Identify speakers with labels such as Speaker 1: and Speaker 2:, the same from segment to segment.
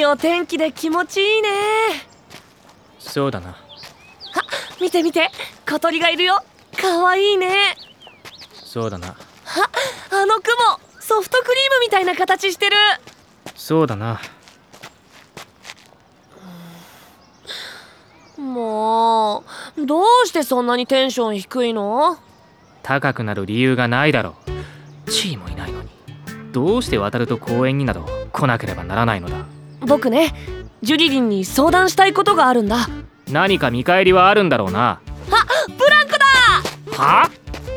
Speaker 1: お天気で気持ちいいね。
Speaker 2: そうだな。
Speaker 1: 見て見て、小鳥がいるよ。かわいいね。
Speaker 2: そうだな。
Speaker 1: あの雲、ソフトクリームみたいな形してる。
Speaker 2: そうだな。
Speaker 1: もうどうしてそんなにテンション低いの？
Speaker 2: 高くなる理由がないだろう。地位もいないのにどうして渡ると公園になど来なければならないのだ。
Speaker 1: 僕ね、ジュリリンに相談したいことがあるんだ。
Speaker 2: 何か見返りはあるんだろうな。
Speaker 1: ブランコだ。
Speaker 2: は？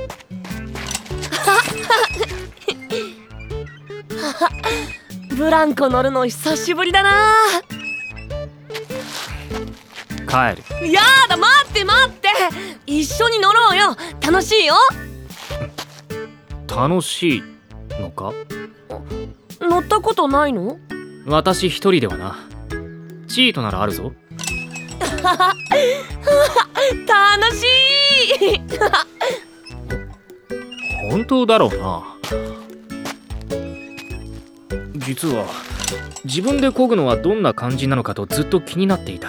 Speaker 1: ブランコ乗るの久しぶりだな。
Speaker 2: 帰る。
Speaker 1: やだ、待って待って、一緒に乗ろうよ。楽しいよ。
Speaker 2: 楽しいのか？
Speaker 1: 乗ったことないの？
Speaker 2: 私一人ではな。チートならあるぞ。
Speaker 1: 楽しい。
Speaker 2: 本当だろうな。実は自分で漕ぐのはどんな感じなのかとずっと気になっていた。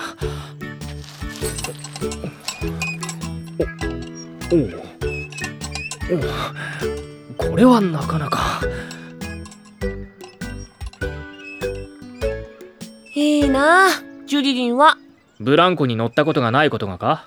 Speaker 2: これはなかなか
Speaker 1: いいな、ジュリリンは。
Speaker 2: ブランコに乗ったことがないことがか？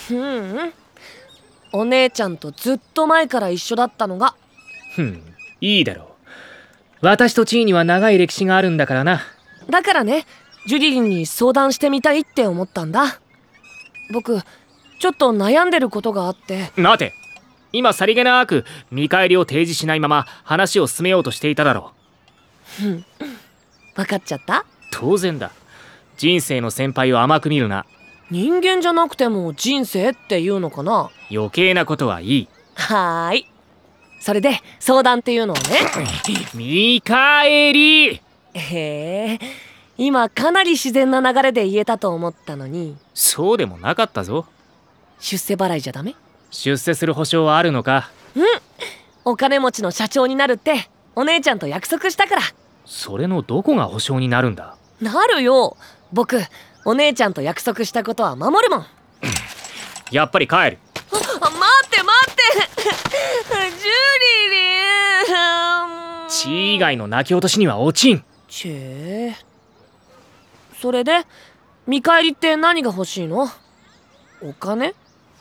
Speaker 1: お姉ちゃんとずっと前から一緒だったのが。
Speaker 2: いいだろう。私とチーには長い歴史があるんだからな。
Speaker 1: だからね、ジュリリンに相談してみたいって思ったんだ。僕ちょっと悩んでることがあって。
Speaker 2: 待て、今さりげなく見返りを提示しないまま話を進めようとしていただろう。
Speaker 1: 分かっちゃった？
Speaker 2: 当然だ。人生の先輩を甘く見るな。
Speaker 1: 人間じゃなくても人生っていうのかな。
Speaker 2: 余計なことはいい。
Speaker 1: はーい。それで相談っていうのをね。
Speaker 2: 見返り。
Speaker 1: へえ、今かなり自然な流れで言えたと思ったのに。
Speaker 2: そうでもなかったぞ。
Speaker 1: 出世払いじゃダメ？
Speaker 2: 出世する保証はあるのか？
Speaker 1: お金持ちの社長になるってお姉ちゃんと約束したから。
Speaker 2: それのどこが保証になるんだ？
Speaker 1: なるよ。僕お姉ちゃんと約束したことは守るもん。
Speaker 2: やっぱり帰る。
Speaker 1: 待って待ってジュリリン。
Speaker 2: 血以外の泣き落としには落ちん。
Speaker 1: ちぇ。それで見返りって何が欲しいの？お金？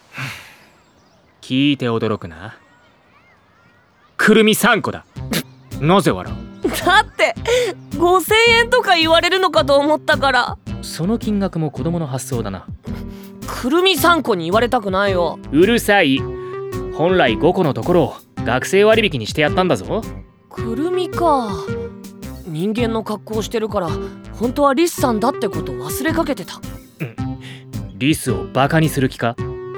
Speaker 2: 聞いて驚くな。くるみ3個だ。なぜ笑う？
Speaker 1: だって5000円とか言われるのかと思ったから。
Speaker 2: その金額も子供の発想だな。
Speaker 1: くるみ3個に言われたくないよ。
Speaker 2: うるさい。本来5個のところを学生割引にしてやったんだぞ。
Speaker 1: くるみか。人間の格好してるから本当はリスさんだってこと忘れかけてた。
Speaker 2: リスをバカにする気か？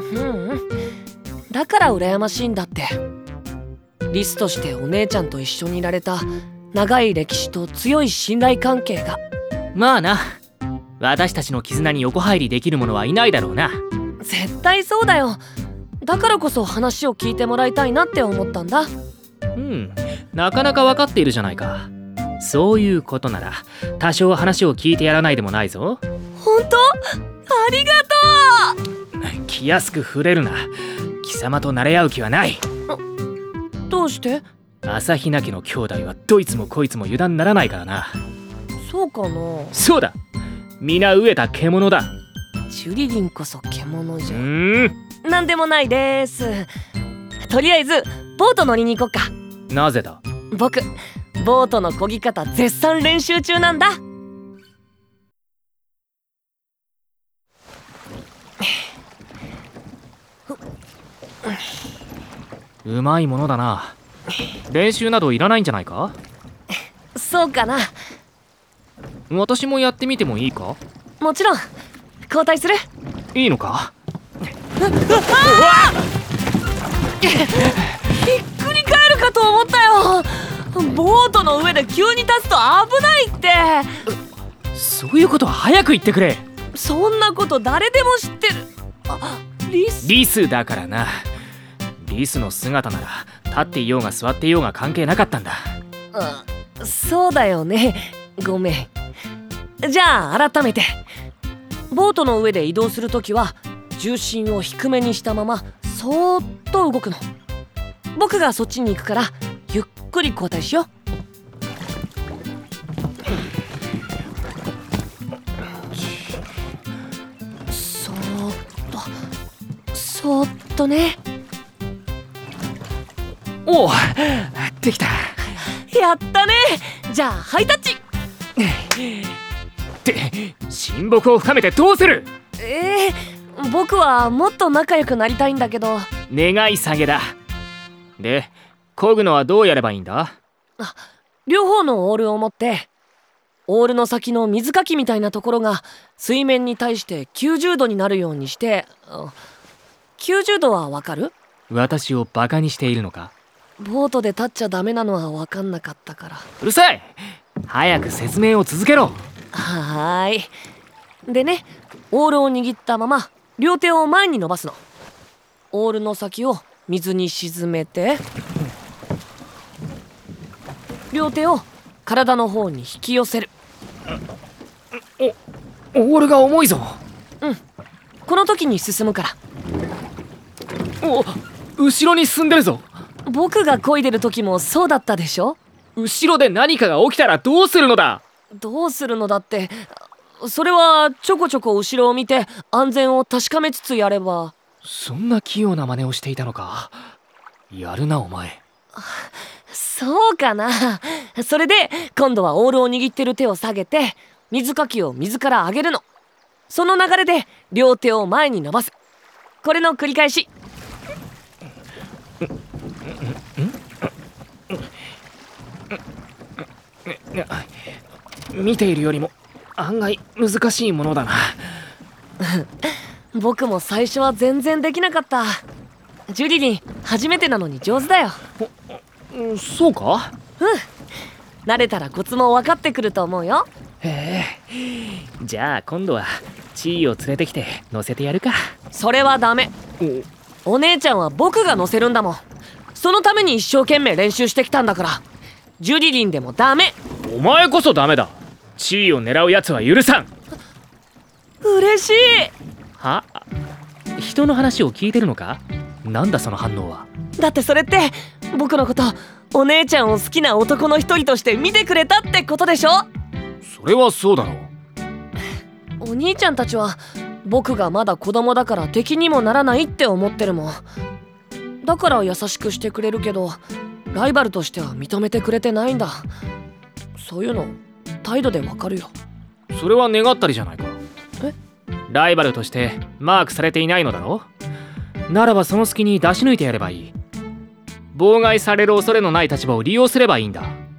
Speaker 1: だから羨ましいんだって。リスとしてお姉ちゃんと一緒にいられた長い歴史と強い信頼関係が。
Speaker 2: まあな、私たちの絆に横入りできる者はいないだろうな。
Speaker 1: 絶対そうだよ。だからこそ話を聞いてもらいたいなって思ったんだ。
Speaker 2: なかなか分かっているじゃないか。そういうことなら多少話を聞いてやらないでもないぞ。
Speaker 1: 本当？ありがとう。
Speaker 2: 気安く触れるな。貴様と慣れ合う気はない。
Speaker 1: どうして？
Speaker 2: 朝比奈家の兄弟はどいつもこいつも油断ならないからな。
Speaker 1: そうかな。
Speaker 2: そうだ、皆飢えた獣だ。
Speaker 1: ジュリリンこそ獣じゃ。
Speaker 2: なん
Speaker 1: でもないです。とりあえずボート乗りに行こっか。
Speaker 2: なぜだ？
Speaker 1: 僕ボートの漕ぎ方絶賛練習中なんだ。
Speaker 2: うまいものだな。練習などいらないんじゃないか？
Speaker 1: そうかな。
Speaker 2: 私もやってみてもいいか？
Speaker 1: もちろん。交代する？
Speaker 2: いいのか？
Speaker 1: ひっくり返るかと思ったよ。ボートの上で急に立つと危ないって。
Speaker 2: そういうことは早く言ってくれ。
Speaker 1: そんなこと誰でも知ってる。
Speaker 2: リスだからな。リスの姿なら立っていようが座っていようが関係なかったんだ。
Speaker 1: そうだよね。ごめん。 じゃあ改めて、ボートの上で移動するときは重心を低めにしたままそーっと動くの。僕がそっちに行くからゆっくり交代しよう。そーっとね。
Speaker 2: おお、できた。
Speaker 1: やったね。じゃあハイタッチ。
Speaker 2: って親睦を深めてどうする？
Speaker 1: 僕はもっと仲良くなりたいんだけど。
Speaker 2: 願い下げだ。で、漕ぐのはどうやればいいんだ？
Speaker 1: 両方のオールを持って、オールの先の水かきみたいなところが水面に対して90度になるようにして。90度はわかる？
Speaker 2: 私をバカにしているのか？
Speaker 1: ボートで立っちゃダメなのは分かんなかったから。
Speaker 2: うるさい。早く説明を続けろ。
Speaker 1: はーい。でね、オールを握ったまま両手を前に伸ばすの。オールの先を水に沈めて、両手を体の方に引き寄せる。
Speaker 2: オールが重いぞ。
Speaker 1: この時に進むから。
Speaker 2: 後ろに進んでるぞ。
Speaker 1: 僕が漕いでる時もそうだったでしょ？
Speaker 2: 後ろで何かが起きたらどうするのだ？
Speaker 1: どうするのだって、それはちょこちょこ後ろを見て安全を確かめつつやれば。
Speaker 2: そんな器用な真似をしていたのか。やるなお前。
Speaker 1: そうかな。それで今度はオールを握ってる手を下げて水かきを水から上げるの。その流れで両手を前に伸ばす。これの繰り返し。
Speaker 2: 見ているよりも案外難しいものだな。
Speaker 1: 僕も最初は全然できなかった。ジュリリン初めてなのに上手だよ。
Speaker 2: そうか？
Speaker 1: 慣れたらコツも分かってくると思うよ。
Speaker 2: へえ。じゃあ今度はチーを連れてきて乗せてやるか。
Speaker 1: それはダメ。お姉ちゃんは僕が乗せるんだもん。そのために一生懸命練習してきたんだから。ジュリリンでもダメ。
Speaker 2: お前こそダメだ。地位を狙うやつは許さん。
Speaker 1: 嬉しい。
Speaker 2: は？人の話を聞いてるのか？なんだその反応は。
Speaker 1: だってそれって僕のことお姉ちゃんを好きな男の一人として見てくれたってことでしょ？
Speaker 2: それはそうだろ
Speaker 1: う。お兄ちゃんたちは僕がまだ子供だから敵にもならないって思ってるもん。だから優しくしてくれるけどライバルとしては認めてくれてないんだ。そういうの態度でわかるよ。
Speaker 2: それは願ったりじゃないか。ライバルとしてマークされていないのだろう。ならばその隙に出し抜いてやればいい。妨害される恐れのない立場を利用すればいいんだ。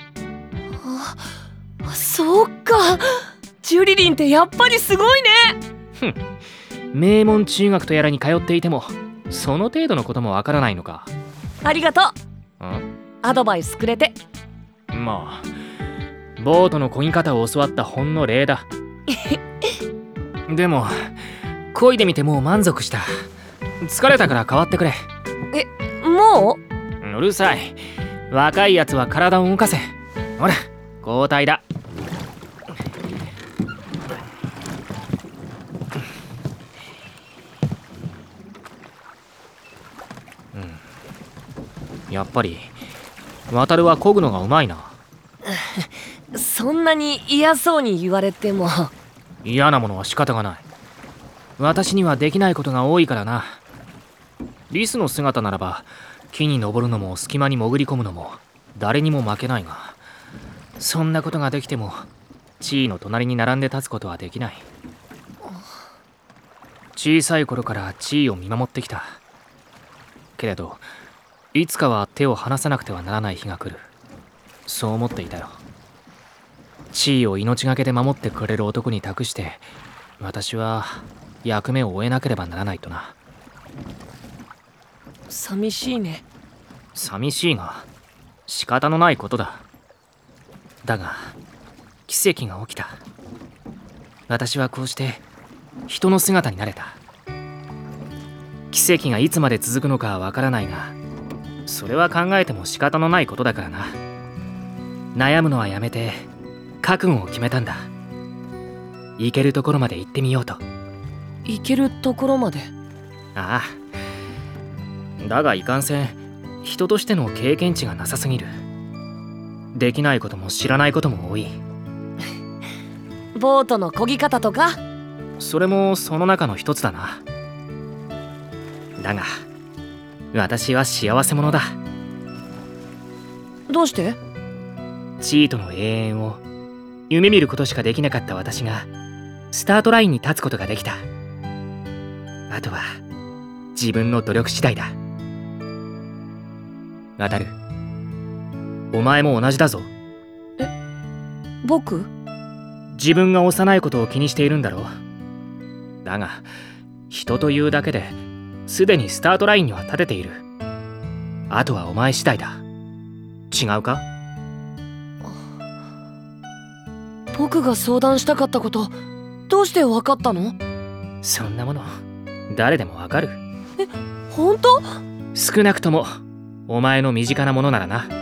Speaker 1: そうか。ジュリリンってやっぱりすごいね。
Speaker 2: 名門中学とやらに通っていてもその程度のこともわからないのか。
Speaker 1: ありがとう。アドバイスくれて。
Speaker 2: まあボートの漕ぎ方を教わったほんの例だ。でも漕いでみてもう満足した。疲れたから代わってくれ。
Speaker 1: も
Speaker 2: う？うるさい。若いやつは体を動かせ。ほら交代だ。やっぱり渡は漕ぐのがうまいな。
Speaker 1: そんなに嫌そうに言われても。
Speaker 2: 嫌なものは仕方がない。私にはできないことが多いからな。リスの姿ならば木に登るのも隙間に潜り込むのも誰にも負けないが、そんなことができてもチーの隣に並んで立つことはできない。小さい頃からチーを見守ってきたけれど、いつかは手を離さなくてはならない日が来る。そう思っていたよ。地位を命がけで守ってくれる男に託して私は役目を終えなければならないとな。
Speaker 1: 寂しいね。
Speaker 2: 寂しいが仕方のないことだ。だが奇跡が起きた。私はこうして人の姿になれた。奇跡がいつまで続くのかはわからないが、それは考えても仕方のないことだからな。悩むのはやめて覚悟を決めたんだ。 行けるところまで行ってみようと。
Speaker 1: 行けるところまで。
Speaker 2: ああ。だがいかんせん人としての経験値がなさすぎる。できないことも知らないことも多い。
Speaker 1: ボートの漕ぎ方とか。
Speaker 2: それもその中の一つだな。だが私は幸せ者だ。
Speaker 1: どうして？
Speaker 2: チートの永遠を夢見ることしかできなかった私がスタートラインに立つことができた。あとは自分の努力次第だ。ワタル、お前も同じだぞ。
Speaker 1: 僕？
Speaker 2: 自分が幼いことを気にしているんだろう。だが人というだけですでにスタートラインには立てている。あとはお前次第だ。違うか？
Speaker 1: 僕が相談したかったことどうして分かったの？
Speaker 2: そんなもの誰でもわかる。
Speaker 1: 本当？
Speaker 2: 少なくともお前の身近なものならな。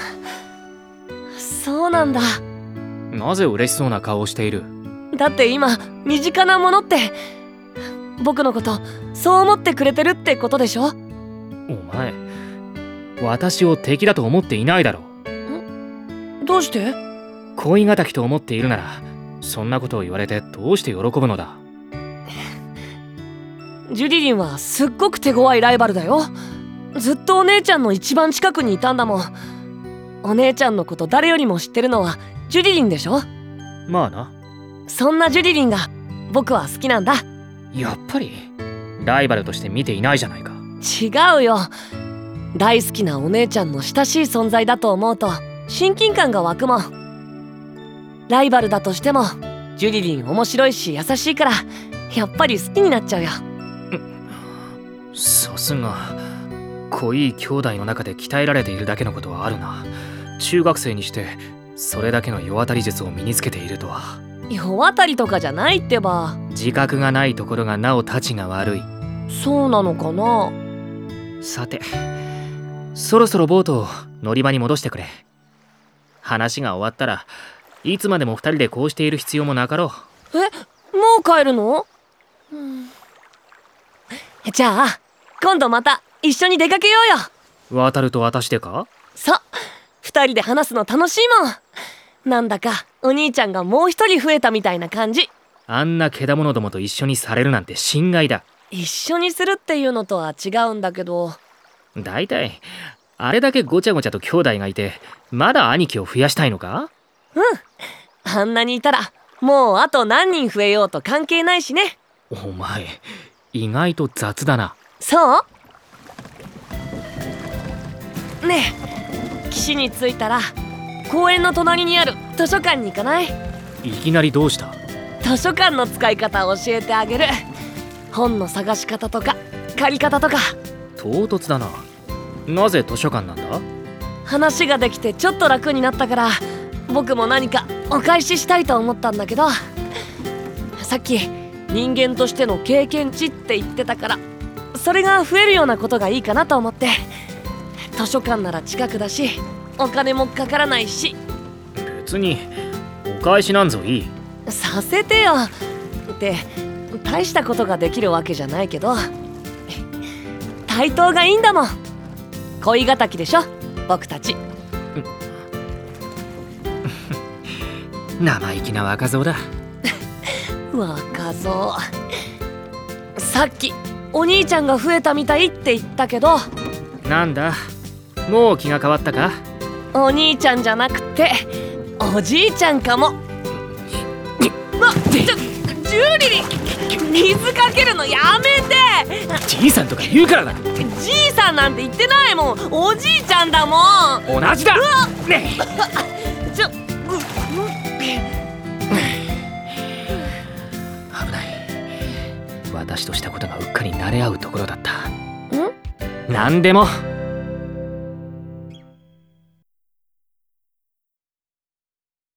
Speaker 1: そうなんだ。
Speaker 2: なぜ嬉しそうな顔をしている？
Speaker 1: だって今身近なものって僕のことそう思ってくれてるってことでしょ？
Speaker 2: お前私を敵だと思っていないだろう。
Speaker 1: どうして？
Speaker 2: 恋敵と思っているならそんなことを言われてどうして喜ぶのだ？
Speaker 1: ジュリリンはすっごく手強いライバルだよ。ずっとお姉ちゃんの一番近くにいたんだもん。お姉ちゃんのこと誰よりも知ってるのはジュリリンでしょ？
Speaker 2: まあな。
Speaker 1: そんなジュリリンが僕は好きなんだ。
Speaker 2: やっぱりライバルとして見ていないじゃないか。
Speaker 1: 違うよ。大好きなお姉ちゃんの親しい存在だと思うと親近感が湧くもん。ライバルだとしてもジュリリン面白いし優しいからやっぱり好きになっちゃうよ。
Speaker 2: さすが濃い兄弟の中で鍛えられているだけのことはあるな。中学生にしてそれだけの世渡り術を身につけているとは。
Speaker 1: 世渡りとかじゃないってば。
Speaker 2: 自覚がないところがなおたちが悪い。
Speaker 1: そうなのかな。
Speaker 2: さてそろそろボートを乗り場に戻してくれ。話が終わったらいつまでも二人でこうしている必要もなかろう。
Speaker 1: もう帰るの？じゃあ今度また一緒に出かけようよ。
Speaker 2: 渡ると私でか？
Speaker 1: そう、二人で話すの楽しいもん。なんだかお兄ちゃんがもう一人増えたみたいな感じ。
Speaker 2: あんなけだものどもと一緒にされるなんて心外だ。
Speaker 1: 一緒にするっていうのとは違うんだけど。
Speaker 2: だいたいあれだけごちゃごちゃと兄弟がいてまだ兄貴を増やしたいのか？
Speaker 1: あんなにいたらもうあと何人増えようと関係ないしね。
Speaker 2: お前意外と雑だな。
Speaker 1: そうねえ、岸に着いたら公園の隣にある図書館に行かない？
Speaker 2: いきなりどうした？
Speaker 1: 図書館の使い方を教えてあげる。本の探し方とか借り方とか。
Speaker 2: 唐突だな。なぜ図書館なんだ？
Speaker 1: 話ができてちょっと楽になったから僕も何かお返ししたいと思ったんだけど、さっき人間としての経験値って言ってたからそれが増えるようなことがいいかなと思って。図書館なら近くだしお金もかからないし。
Speaker 2: 別にお返しなんぞいい。
Speaker 1: させてよ。って大したことができるわけじゃないけど対等がいいんだもん。恋敵でしょ僕たち。
Speaker 2: 生意気な若造だ。
Speaker 1: 若造。さっきお兄ちゃんが増えたみたいって言ったけど。
Speaker 2: なんだもう気が変わったか？
Speaker 1: お兄ちゃんじゃなくておじいちゃんかも。ジュリリン水かけるのやめて。
Speaker 2: じいさんとか言うからだ。
Speaker 1: じいさんなんて言ってないもん。おじいちゃんだもん。
Speaker 2: 同じだねえ。危ない。私としたことがうっかり慣れ合うところだった。なんでも